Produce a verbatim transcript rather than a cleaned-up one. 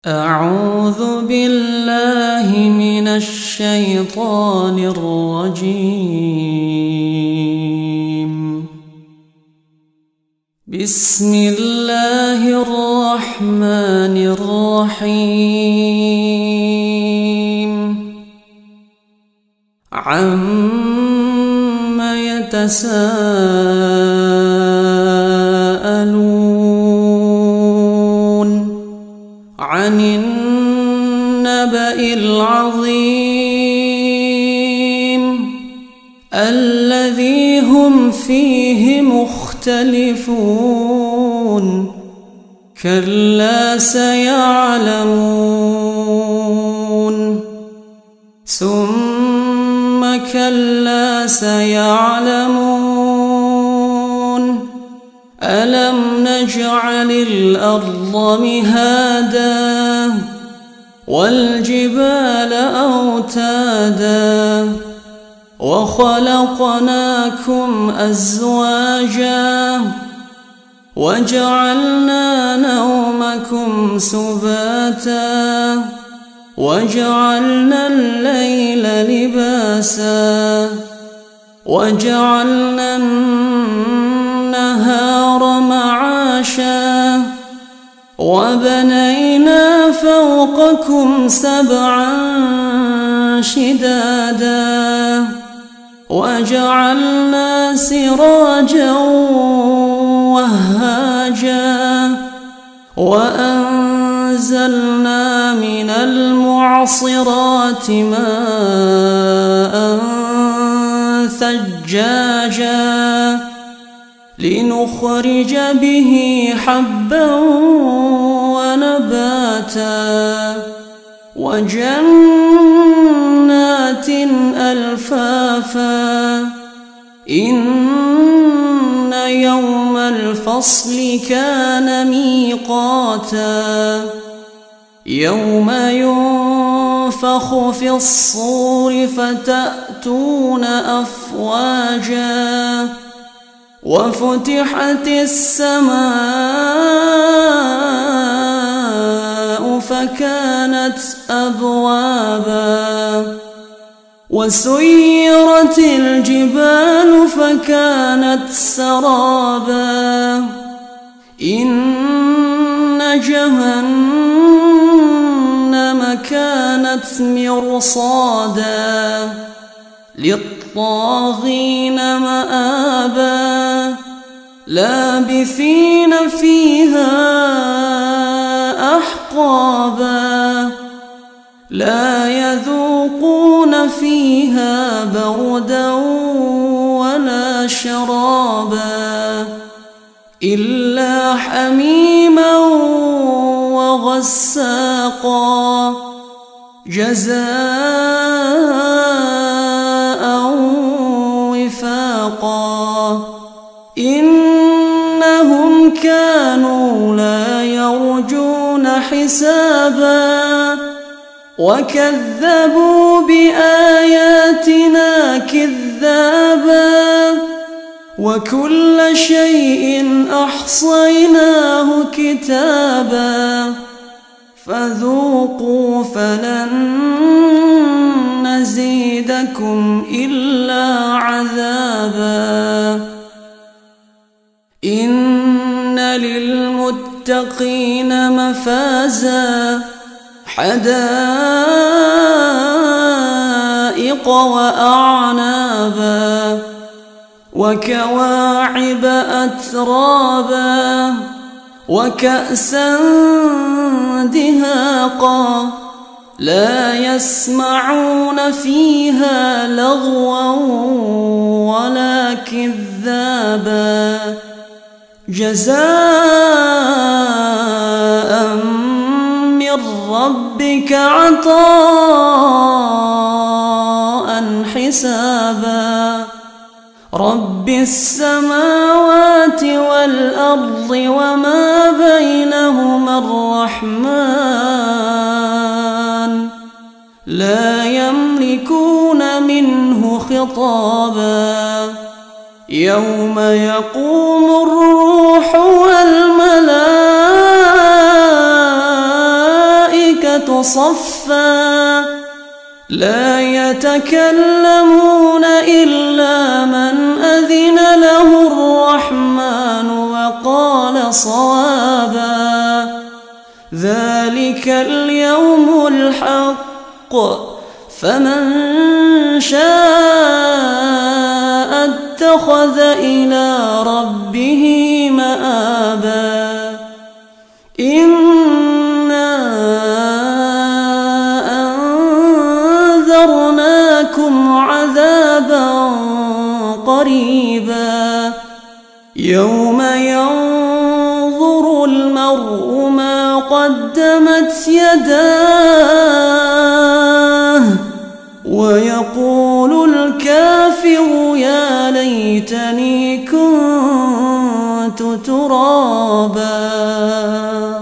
أعوذ بالله من الشيطان الرجيم. بسم الله الرحمن الرحيم. عَمَّ يتساءلون عن النبأ العظيم الذي هم فيه مختلفون. كلا سيعلمون ثم كلا سيعلمون ألم نجعل الأرض مهادا والجبال أوتادا وخلقناكم أزواجا وجعلنا نومكم سباتا وجعلنا الليل لباسا وجعلنا النهار معاشا وبنينا فوقكم سبعا شدادا وجعلنا سراجا وهاجا وأنزلنا من المعصرات ماء ثجاجا لنخرج به حبا ونباتا وجنات ألفافا إن يوم الفصل كان ميقاتا يوم ينفخ في الصور فتأتون أفواجا وفتحت السماء فكانت أبوابا وسيرت الجبال فكانت سرابا إن جهنم كانت مرصادا للطاغين مآبا لابثين فيها أحقابا لا يذوقون فيها بردا ولا شرابا إلا حميما وغساقا جزاء وفاقا إنهم كانوا لا يرجون حسابا وكذبوا بآياتنا كذابا وكل شيء أحصيناه كتابا فذوقوا فلن نزيدكم إلا عذابا إن للمتقين مفازا حدائق وأعنابا وكواعب أترابا وكأسا دهاقا لا يسمعون فيها لغوا ولا كذابا جزاء من ربك عطاء حسابا رب السماوات والأرض وما بينهما الرحمن لا يملكون منه خطابا يوم يقوم الروح والملائكة صفا لا يتكلمون إلا من أذن له الرحمن وقال صوابا ذلك اليوم الحق فمن شاء اتخذ إلى ربه مآبا إنا أنذرناكم عذابا قريبا يوم ينظر المرء ما قدمت يداه ويقول الكافر يا ليتني كنت ترابا.